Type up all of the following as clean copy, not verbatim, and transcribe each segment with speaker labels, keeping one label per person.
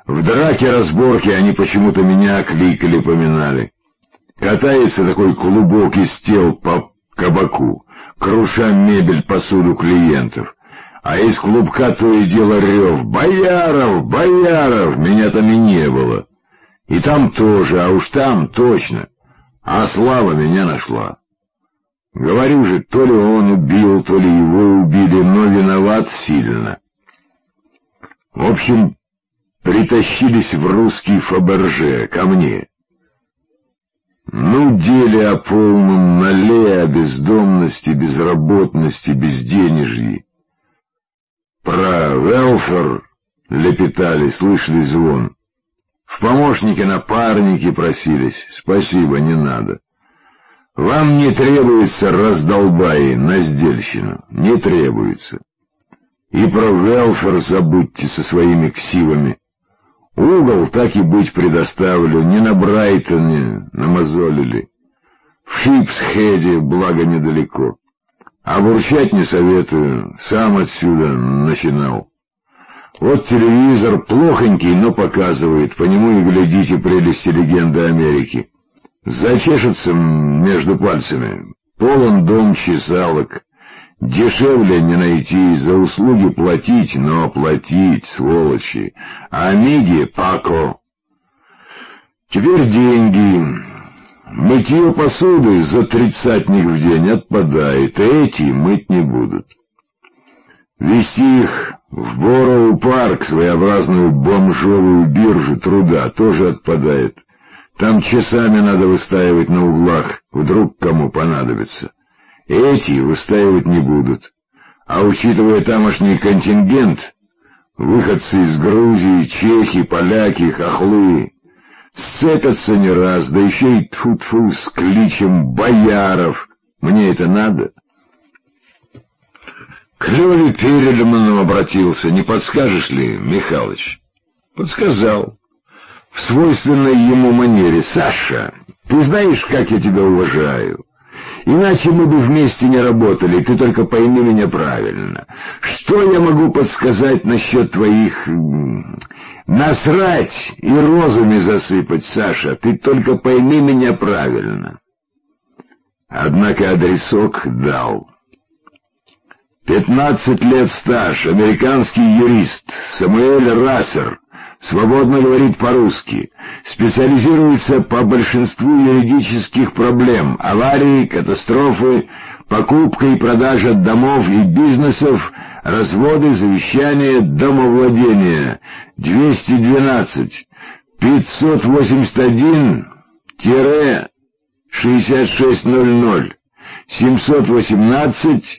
Speaker 1: В драке-разборке они почему-то меня кликали, поминали. Катается такой клубок из тел по кабаку, круша мебель, посуду клиентов. А из клубка то и дело рев: «Бояров! Бояров!» Меня там и не было. И там тоже, а уж там точно. А слава меня нашла. Говорю же, то ли он убил, то ли его убили, но виноват сильно. В общем, притащились в русский Фаберже ко мне. Нудели о полном нале, о бездомности, безработности, безденежье. Про велфер лепетали, слышали звон. В помощники-напарники просились. Спасибо, не надо. Вам не требуется раздолбай на сдельщину. Не требуется. И про велфер забудьте со своими ксивами. Угол, так и быть, предоставлю. Не на Брайтоне намазолили. В Шипсхеде, благо недалеко. А бурчать не советую, сам отсюда начинал. Вот телевизор плохонький, но показывает, по нему и глядите прелести легенды Америки. Зачешется между пальцами, полон дом чесалок. Дешевле не найти, за услуги платить, но платить, сволочи. А миги — пако. Теперь деньги. Мытье посуды за 30-ник в день отпадает, эти мыть не будут. Вести их в Бороу-парк, своеобразную бомжовую биржу труда, тоже отпадает. Там часами надо выстаивать на углах, вдруг кому понадобится. Эти выстаивать не будут. А учитывая тамошний контингент, выходцы из Грузии, чехи, поляки, хохлы, сцепятся не раз, да еще и тьфу-тьфу с кличем «Бояров». Мне это надо? К Леве Перельману обратился. Не подскажешь ли, Михалыч? Подсказал. В свойственной ему манере. Саша, ты знаешь, как я тебя уважаю? Иначе мы бы вместе не работали, ты только пойми меня правильно. Что я могу подсказать насчет твоих... Насрать и розами засыпать, Саша, ты только пойми меня правильно. Однако адресок дал. 15 лет стаж, американский юрист, Самуэль Рассер, свободно говорит по-русски, специализируется по большинству юридических проблем: аварии, катастрофы, покупка и продажа домов и бизнесов, разводы, завещания, домовладения. 212 581-6600 718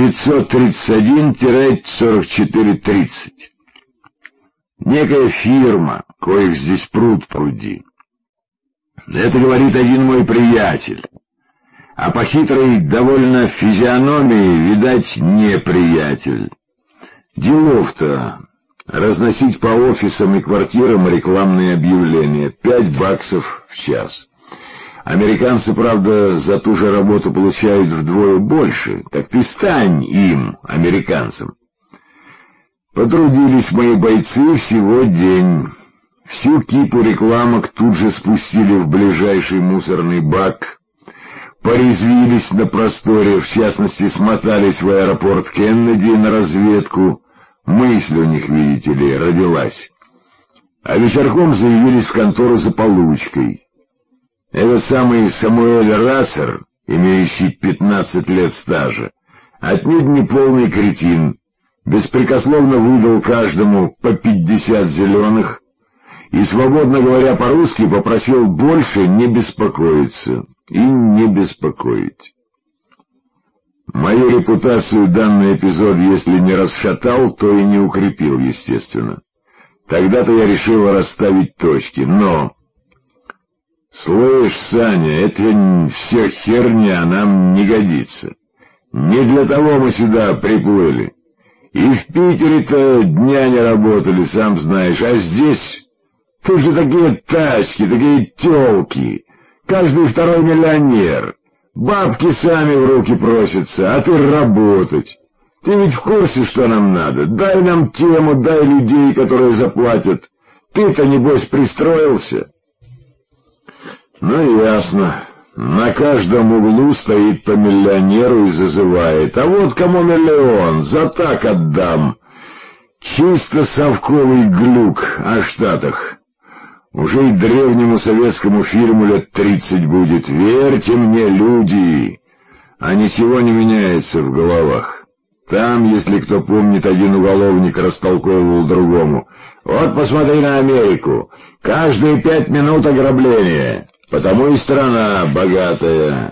Speaker 1: 531-4430. Некая фирма, коих здесь пруд-пруди. Это говорит один мой приятель. А по хитрой довольно физиономии, видать, не приятель. Делов-то разносить по офисам и квартирам рекламные объявления. $5 в час. Американцы, правда, за ту же работу получают вдвое больше. Так ты стань им, американцам. Потрудились мои бойцы всего день. Всю кипу рекламок тут же спустили в ближайший мусорный бак. Порезвились на просторе, в частности, смотались в аэропорт Кеннеди на разведку. Мысль у них, видите ли, родилась. А вечерком заявились в контору за получкой. Этот самый Самуэль Рассер, имеющий 15 лет стажа, отнюдь не полный кретин, беспрекословно выдал каждому по 50 зеленых и, свободно говоря по-русски, попросил больше не беспокоиться и не беспокоить. Мою репутацию данный эпизод, если не расшатал, то и не укрепил, естественно. Тогда-то я решил расставить точки, но... Слышь, Саня, это все херня, нам не годится. Не для того мы сюда приплыли. И в Питере-то дня не работали, сам знаешь, а здесь... Тут же такие тачки, такие тёлки, каждый второй миллионер. Бабки сами в руки просятся, а ты работать. Ты ведь в курсе, что нам надо? Дай нам тему, дай людей, которые заплатят. Ты-то, небось, пристроился? Ну, ясно. На каждом углу стоит по миллионеру и зазывает. А вот кому миллион, за так отдам. Чисто совковый глюк о Штатах. Уже и древнему советскому фильму лет 30 будет. Верьте мне, люди, а ничего не меняется в головах. Там, если кто помнит, один уголовник растолковывал другому: вот посмотри на Америку, каждые 5 минут ограбление, потому и страна богатая.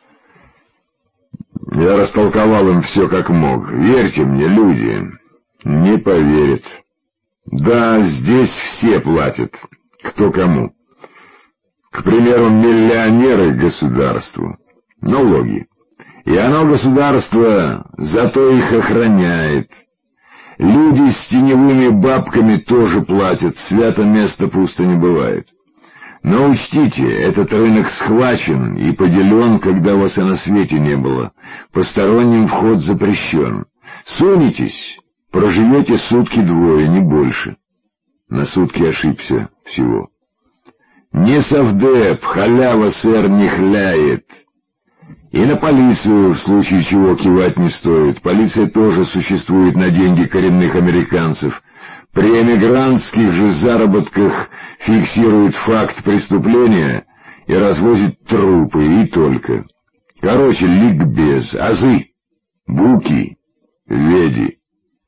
Speaker 1: Я растолковал им все как мог. Верьте мне, люди, не поверят. Да, здесь все платят, кто кому. К примеру, миллионеры государству налоги. И оно, государство, зато их охраняет. Люди с теневыми бабками тоже платят, свято место пусто не бывает. Но учтите, этот рынок схвачен и поделен, когда вас и на свете не было. Посторонним вход запрещен. Сунетесь, проживете сутки-двое, не больше. На сутки ошибся всего. Не совдеп, халява, сэр, не хляет. И на полицию, в случае чего, кивать не стоит. Полиция тоже существует на деньги коренных американцев. При эмигрантских же заработках фиксирует факт преступления и развозит трупы, и только. Короче, ликбез, азы, буки, веди.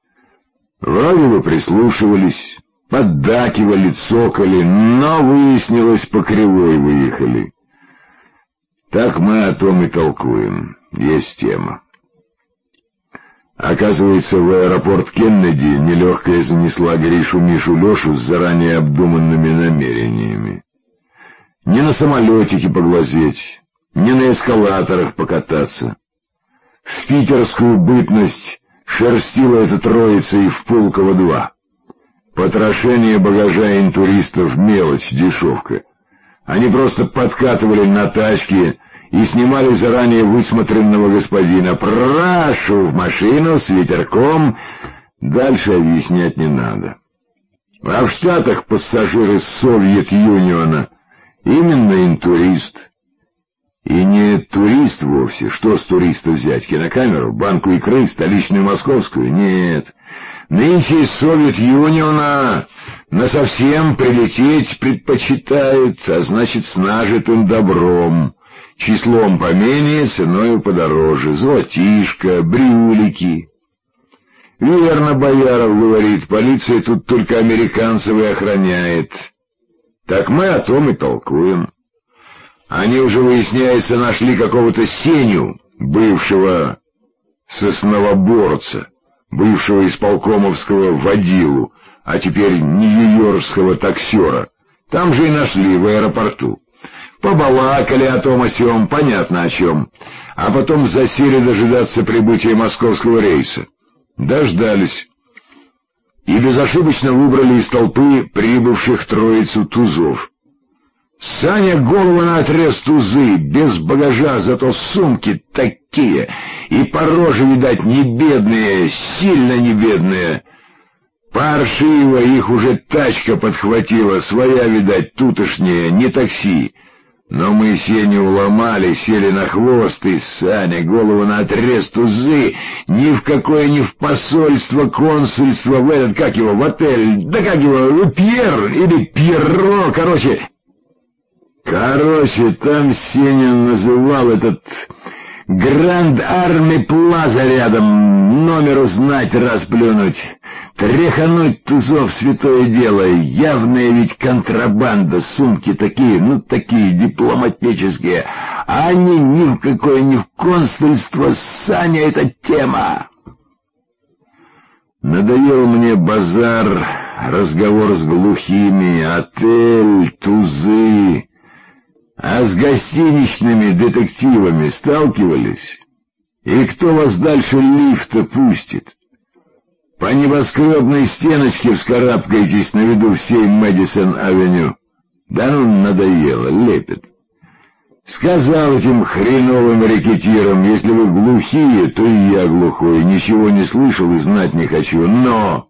Speaker 1: Вроде бы прислушивались, поддакивали, цокали, но выяснилось, по кривой выехали. Так мы о том и толкуем. Есть тема. Оказывается, в аэропорт Кеннеди нелегкая занесла Гришу, Мишу, Лешу с заранее обдуманными намерениями. Не на самолетике поглазеть, не на эскалаторах покататься. В питерскую бытность шерстила эта троица и в Пулково-2. Потрошение багажа интуристов — мелочь, дешевка. Они просто подкатывали на тачке и снимали заранее высмотренного господина. «Прошу в машину с ветерком». Дальше объяснять не надо. А в Штатах пассажиры Совет-Юниона именно интурист. И не турист вовсе. Что с туриста взять? Кинокамеру, банку икры, столичную московскую? Нет. Нынче из Совет-Юниона насовсем прилететь предпочитают, а значит, с нажитым добром. Числом поменее, ценою подороже. Золотишко, брюлики. Верно, Бояров говорит, полиция тут только американцев и охраняет. Так мы о том и толкуем. Они уже, выясняется, нашли какого-то Сеню, бывшего сосновоборца, бывшего исполкомовского водилу, а теперь нью-йоркского таксера. Там же и нашли, в аэропорту. Побалакали о том о сём, понятно о чем, а потом засели дожидаться прибытия московского рейса. Дождались. И безошибочно выбрали из толпы прибывших троицу тузов. Саня голову наотрез тузы, без багажа, зато сумки такие, и по роже, видать, не бедные, сильно не бедные. Паршиво их уже тачка подхватила, своя, видать, тутошняя, не такси. Но мы Сеню уломали, сели на хвост, и Саня голову наотрез тузы, ни в какое, ни в посольство, консульство, в этот, как его, в отель, да как его, Пьер или Пьеро, Короче, там Сеня называл этот Гранд Арми Плаза рядом, номер узнать, расплюнуть. Тряхануть тузов — святое дело, явная ведь контрабанда, сумки такие, такие дипломатические, а они ни в какое, ни в консульство, Саня, это тема. Надоел мне базар, разговор с глухими, отель, тузы. А с гостиничными детективами сталкивались? И кто вас дальше лифта пустит? По небоскребной стеночке вскарабкаетесь на виду всей Мэдисон-авеню. Да надоело, лепит. Сказал этим хреновым рэкетирам: если вы глухие, то и я глухой, ничего не слышал и знать не хочу, но